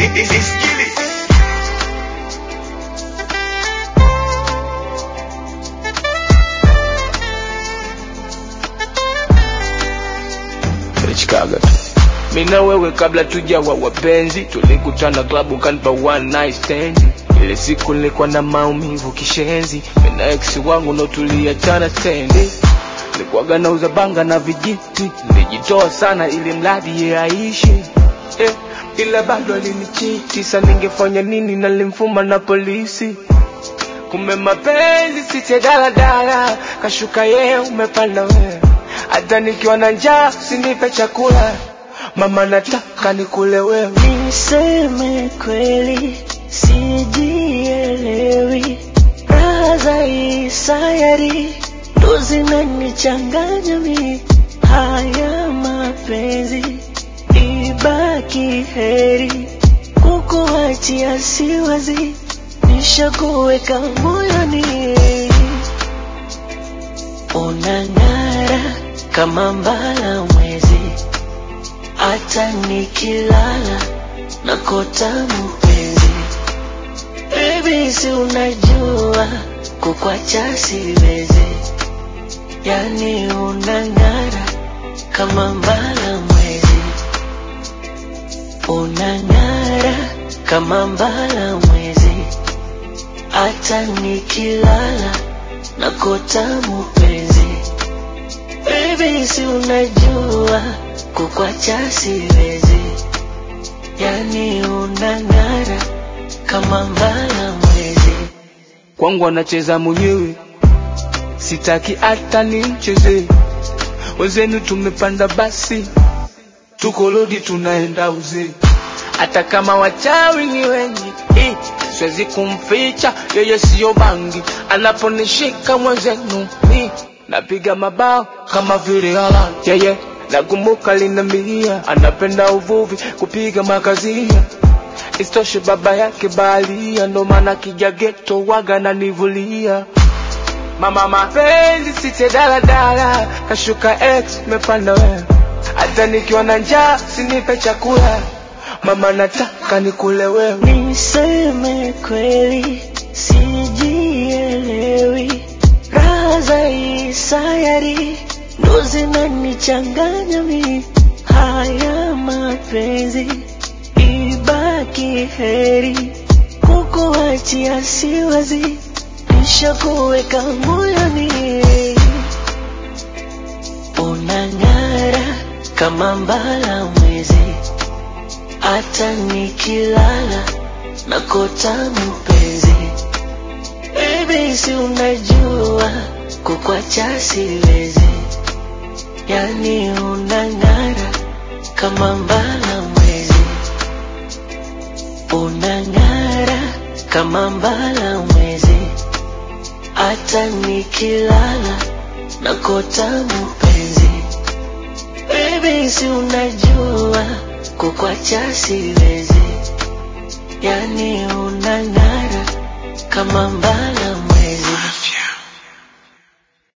Chicago. Mina wewe kabla tujawa wapenzi, tulikutana club ukanipa one night stand. Ile siku nilikuwa na maumivu kishenzi, mina ex wangu ndo tuliachana stendi. Nilikuwa nauza banga na vijiti, nilijitoa sana ili mradi yeye aishi. Ila bado alinichiti, sasa ningefanya nini na nilimfuma na polisi. Kumbe mapenzi si daladala, kashuka yeye umepanda wewe. Hata nikiwa na njaa usinipe chakula, mama nataka nikule wewe. Niseme kweli sijielewi, raha za hii sayari ndo zinanichanganya mi. Haya mapenzi ibaki heri, kukuachia siwazi, nishakuweka moyoni. Unang'ara kama mbala mwezi, hata nikilala nakota mpenzi. Baby si unajua kukuacha siwezi, yani unang'ara kama mbala mwezi. Unang'ara kama mbala mwezi, hata nikilala nakota mpenzi. Baby si unajua kukuacha siwezi, yani unang'ara kama mbala mwezi. Kwangu anacheza mwenyewe, sitaki hata nimcheze. Wenzenu tumepanda basi, tuko lodi tunaenda uzee. Hata kama wachawi ni wengi, siwezi kumficha yeye sio bangi. Anaponishika mwenzenu napiga mabao kama vile hala. Nakumbuka linambia anapenda uvuvi, kupiga makazia. Istoshe baba yake baharia, ndo maana kija ghetto waga na nivulia. Mama mapenzi si daladala, kashuka ex mepanda wewe. Hata nikiwa na njaa usinipe chakula, mama nataka nikule wewe. Niseme kweli sijielewi, raha za hii sayari ndo zinanichanganya mi. Haya mapenzi ibaki heri, kukuachia siwazi, nishakuweka moyoni. Unang'ara kama mbala mwezi, hata nikilala nakota mpenzi. Baby si unajua kukuacha siwezi, yani unang'ara kama mbala mwezi. Unang'ara kama mbala mwezi, hata nikilala nakota mpenzi. Baby si unajua kukuacha siwezi, yani unang'ara kama mbala